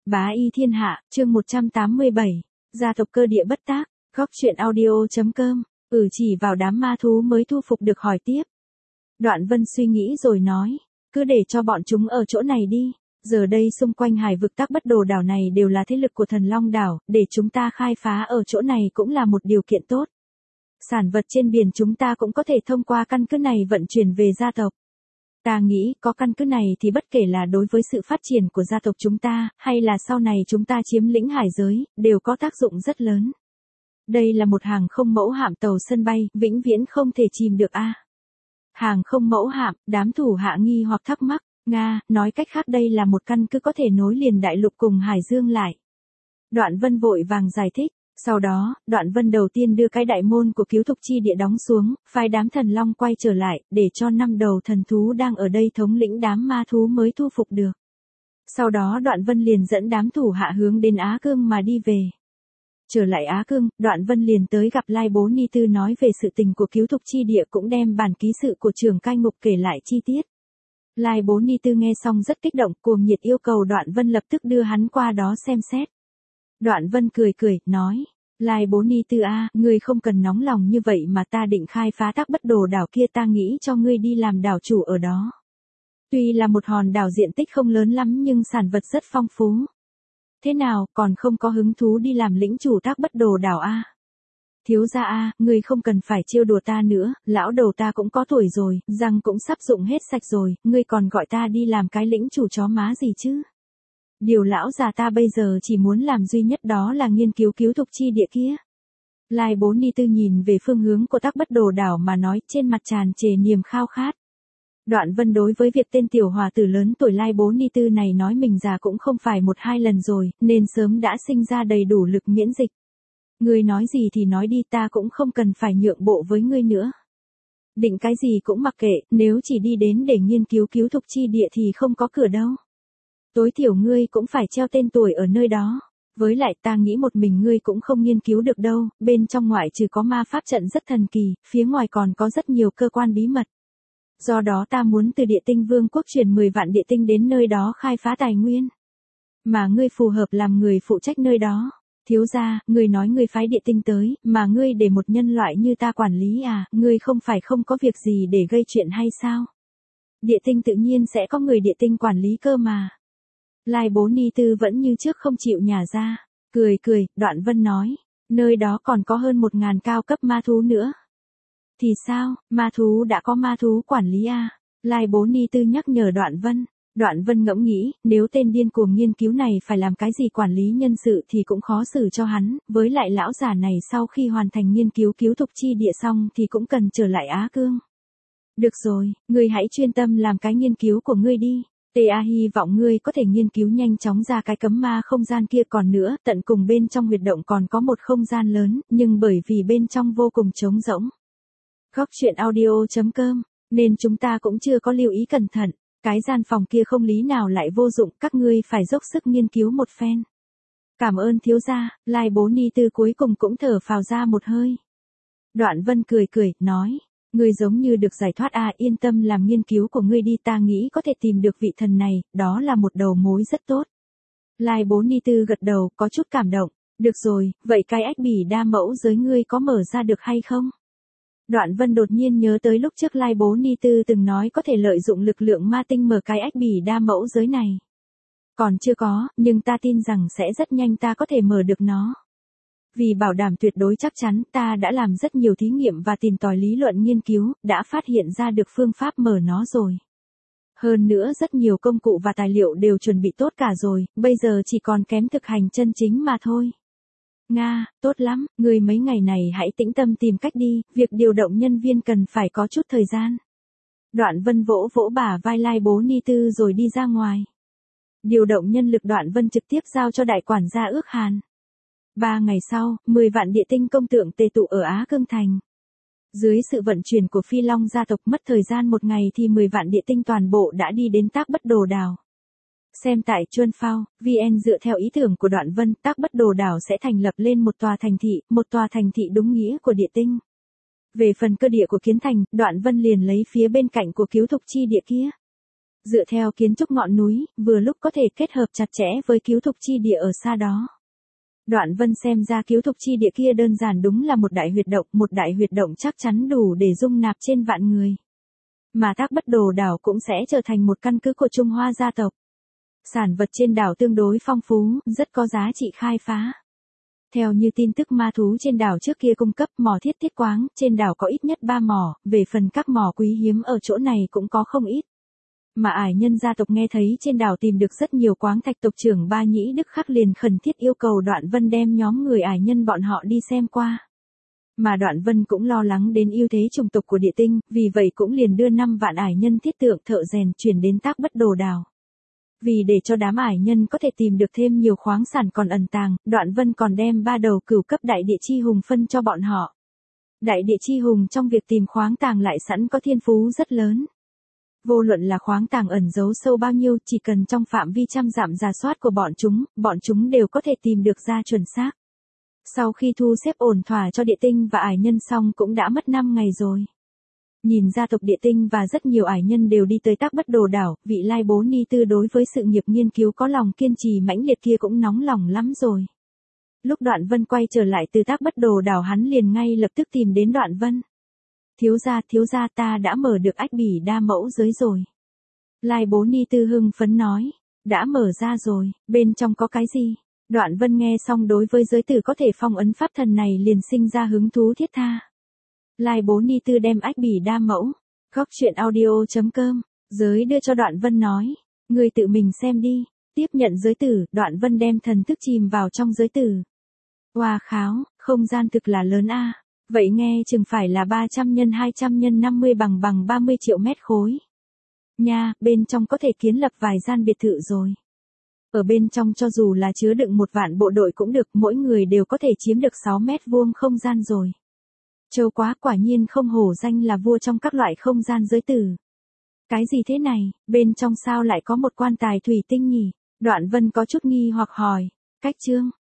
Bá y thiên hạ, chương 187. Gia tộc cơ địa bất tác, góc truyện audio.com. Chỉ vào đám ma thú mới thu phục được hỏi tiếp. Đoạn Vân suy nghĩ rồi nói, cứ để cho bọn chúng ở chỗ này đi. Giờ đây xung quanh hải vực Tắc Bất Đồ đảo này đều là thế lực của Thần Long đảo, để chúng ta khai phá ở chỗ này cũng là một điều kiện tốt. Sản vật trên biển chúng ta cũng có thể thông qua căn cứ này vận chuyển về gia tộc. Ta nghĩ có căn cứ này thì bất kể là đối với sự phát triển của gia tộc chúng ta, hay là sau này chúng ta chiếm lĩnh hải giới, đều có tác dụng rất lớn. Đây là một hàng không mẫu hạm tàu sân bay, vĩnh viễn không thể chìm được a. Hàng không mẫu hạm, đám thủ hạ nghi hoặc thắc mắc, Nga, nói cách khác đây là một căn cứ có thể nối liền đại lục cùng hải dương lại. Đoạn Vân vội vàng giải thích. Sau đó, Đoạn Vân đầu tiên đưa cái đại môn của Cứu Thục Chi Địa đóng xuống, phái đám thần long quay trở lại, để cho 5 đầu thần thú đang ở đây thống lĩnh đám ma thú mới thu phục được. Sau đó Đoạn Vân liền dẫn đám thủ hạ hướng đến Á Cương mà đi về. Trở lại Á Cương, Đoạn Vân liền tới gặp Lai Bố Ni Tư nói về sự tình của Cứu Thục Chi Địa, cũng đem bản ký sự của trưởng cai ngục kể lại chi tiết. Lai Bố Ni Tư nghe xong rất kích động, cuồng nhiệt yêu cầu Đoạn Vân lập tức đưa hắn qua đó xem xét. Đoạn Vân cười cười, nói, Lai Bố Ni Tư a, ngươi không cần nóng lòng như vậy mà ta định khai phá Tắc Bất Đồ đảo kia, ta nghĩ cho ngươi đi làm đảo chủ ở đó. Tuy là một hòn đảo diện tích không lớn lắm nhưng sản vật rất phong phú. Thế nào, còn không có hứng thú đi làm lĩnh chủ Tắc Bất Đồ đảo a? Thiếu gia a, ngươi không cần phải trêu đùa ta nữa, lão đầu ta cũng có tuổi rồi, răng cũng sắp rụng hết sạch rồi, ngươi còn gọi ta đi làm cái lĩnh chủ chó má gì chứ? Điều lão già ta bây giờ chỉ muốn làm duy nhất đó là nghiên cứu Cứu Thục Chi Địa kia. Lai Bố Ni Tư nhìn về phương hướng của Tắc Bất Đồ đảo mà nói, trên mặt tràn trề niềm khao khát. Đoạn Vân đối với việc tên tiểu hòa tử lớn tuổi Lai Bố Ni Tư này nói mình già cũng không phải 1-2 lần rồi, nên sớm đã sinh ra đầy đủ lực miễn dịch. Ngươi nói gì thì nói đi, ta cũng không cần phải nhượng bộ với ngươi nữa. Định cái gì cũng mặc kệ, nếu chỉ đi đến để nghiên cứu Cứu Thục Chi Địa thì không có cửa đâu. Tối thiểu ngươi cũng phải treo tên tuổi ở nơi đó. Với lại ta nghĩ một mình ngươi cũng không nghiên cứu được đâu, bên trong ngoại trừ có ma pháp trận rất thần kỳ, phía ngoài còn có rất nhiều cơ quan bí mật. Do đó ta muốn từ Địa Tinh Vương quốc truyền 10 vạn địa tinh đến nơi đó khai phá tài nguyên. Mà ngươi phù hợp làm người phụ trách nơi đó. Thiếu gia, ngươi nói ngươi phái địa tinh tới, mà ngươi để một nhân loại như ta quản lý à, ngươi không phải không có việc gì để gây chuyện hay sao? Địa tinh tự nhiên sẽ có người địa tinh quản lý cơ mà. Lai Bố Ni Tư vẫn như trước không chịu nhả ra. Cười cười, Đoạn Vân nói, nơi đó còn có hơn 1000 cao cấp ma thú nữa. Thì sao, ma thú đã có ma thú quản lý à? Lai Bố Ni Tư nhắc nhở Đoạn Vân. Đoạn Vân ngẫm nghĩ, nếu tên điên cuồng nghiên cứu này phải làm cái gì quản lý nhân sự thì cũng khó xử cho hắn, với lại lão già này sau khi hoàn thành nghiên cứu Cứu Thục Chi Địa xong thì cũng cần trở lại Á Cương. Được rồi, ngươi hãy chuyên tâm làm cái nghiên cứu của ngươi đi. Ta hy vọng ngươi có thể nghiên cứu nhanh chóng ra cái cấm ma không gian kia, còn nữa, tận cùng bên trong huyệt động còn có một không gian lớn, nhưng bởi vì bên trong vô cùng trống rỗng. Góc truyện audio.com, nên chúng ta cũng chưa có lưu ý cẩn thận. Cái gian phòng kia không lý nào lại vô dụng, các ngươi phải dốc sức nghiên cứu một phen. Cảm ơn thiếu gia. Lai Bố Ni Tư cuối cùng cũng thở phào ra một hơi. Đoạn Vân cười cười, nói, ngươi giống như được giải thoát à, yên tâm làm nghiên cứu của ngươi đi, ta nghĩ có thể tìm được vị thần này, đó là một đầu mối rất tốt. Lai Bố Ni Tư gật đầu, có chút cảm động, được rồi, vậy cái ách bỉ đa mẫu giới ngươi có mở ra được hay không? Đoạn Vân đột nhiên nhớ tới lúc trước Lai Bố Ni Tư từng nói có thể lợi dụng lực lượng ma tinh mở cái ách bỉ đa mẫu giới này. Còn chưa có, nhưng ta tin rằng sẽ rất nhanh ta có thể mở được nó. Vì bảo đảm tuyệt đối chắc chắn, ta đã làm rất nhiều thí nghiệm và tìm tòi lý luận nghiên cứu, đã phát hiện ra được phương pháp mở nó rồi. Hơn nữa rất nhiều công cụ và tài liệu đều chuẩn bị tốt cả rồi, bây giờ chỉ còn kém thực hành chân chính mà thôi. Nga, tốt lắm, ngươi mấy ngày này hãy tĩnh tâm tìm cách đi, việc điều động nhân viên cần phải có chút thời gian. Đoạn Vân vỗ vỗ bả vai Lai Bố Ni Tư rồi đi ra ngoài. Điều động nhân lực Đoạn Vân trực tiếp giao cho đại quản gia Ước Hàn. 3 ngày sau, 10 vạn địa tinh công tượng tề tụ ở Á Cương Thành. Dưới sự vận chuyển của Phi Long gia tộc mất thời gian 1 ngày thì 10 vạn địa tinh toàn bộ đã đi đến Tắc Bất Đồ đảo. Xem tại Chuân Phao, VN dựa theo ý tưởng của Đoạn Vân, Tắc Bất Đồ đảo sẽ thành lập lên một tòa thành thị đúng nghĩa của địa tinh. Về phần cơ địa của Kiến Thành, Đoạn Vân liền lấy phía bên cạnh của Cứu Thục Chi Địa kia. Dựa theo kiến trúc ngọn núi, vừa lúc có thể kết hợp chặt chẽ với Cứu Thục Chi Địa ở xa đó. Đoạn Vân xem ra Cứu Thục Chi Địa kia đơn giản đúng là một đại huyệt động chắc chắn đủ để dung nạp trên vạn người. Mà Thác Bất Đồ đảo cũng sẽ trở thành một căn cứ của Trung Hoa gia tộc. Sản vật trên đảo tương đối phong phú, rất có giá trị khai phá. Theo như tin tức ma thú trên đảo trước kia cung cấp, mỏ thiết quáng, trên đảo có ít nhất 3 mỏ, về phần các mỏ quý hiếm ở chỗ này cũng có không ít. Mà ải nhân gia tộc nghe thấy trên đảo tìm được rất nhiều quáng thạch, tộc trưởng Ba Nhĩ Đức Khắc liền khẩn thiết yêu cầu Đoạn Vân đem nhóm người ải nhân bọn họ đi xem qua. Mà Đoạn Vân cũng lo lắng đến ưu thế chủng tộc của địa tinh, vì vậy cũng liền đưa 5 vạn ải nhân thiết tượng thợ rèn chuyển đến Thác Bất Đồ đảo. Vì để cho đám ải nhân có thể tìm được thêm nhiều khoáng sản còn ẩn tàng, Đoạn Vân còn đem 3 đầu cửu cấp đại địa chi hùng phân cho bọn họ. Đại địa chi hùng trong việc tìm khoáng tàng lại sẵn có thiên phú rất lớn. Vô luận là khoáng tàng ẩn giấu sâu bao nhiêu, chỉ cần trong phạm vi trăm dặm rà soát của bọn chúng đều có thể tìm được ra chuẩn xác. Sau khi thu xếp ổn thỏa cho địa tinh và ải nhân xong cũng đã mất 5 ngày rồi. Nhìn gia tộc địa tinh và rất nhiều ải nhân đều đi tới Thác Bất Đồ đảo, vị Lai Bố Ni Tư đối với sự nghiệp nghiên cứu có lòng kiên trì mãnh liệt kia cũng nóng lòng lắm rồi. Lúc Đoạn Vân quay trở lại từ Thác Bất Đồ đảo, hắn liền ngay lập tức tìm đến Đoạn Vân. Thiếu gia, ta đã mở được Ách Bỉ Đa Mẫu giới rồi. Lai Bố Ni Tư hưng phấn nói, đã mở ra rồi, bên trong có cái gì? Đoạn Vân nghe xong đối với giới tử có thể phong ấn pháp thần này liền sinh ra hứng thú thiết tha. Lai Bố Ni Tư đem Ách Bỉ Đa Mẫu, góc truyện audio.com, giới đưa cho Đoạn Vân nói, ngươi tự mình xem đi. Tiếp nhận giới tử, Đoạn Vân đem thần thức chìm vào trong giới tử. Oa kháo, không gian thực là lớn a. Vậy nghe chừng phải là 300 x 200 x 50 bằng 30 triệu mét khối. Nha, bên trong có thể kiến lập vài gian biệt thự rồi. Ở bên trong cho dù là chứa đựng 1 vạn bộ đội cũng được, mỗi người đều có thể chiếm được 6 mét vuông không gian rồi. Châu quá, quả nhiên không hổ danh là vua trong các loại không gian giới tử. Cái gì thế này, bên trong sao lại có một quan tài thủy tinh nhỉ? Đoạn Vân có chút nghi hoặc hỏi. Cách chương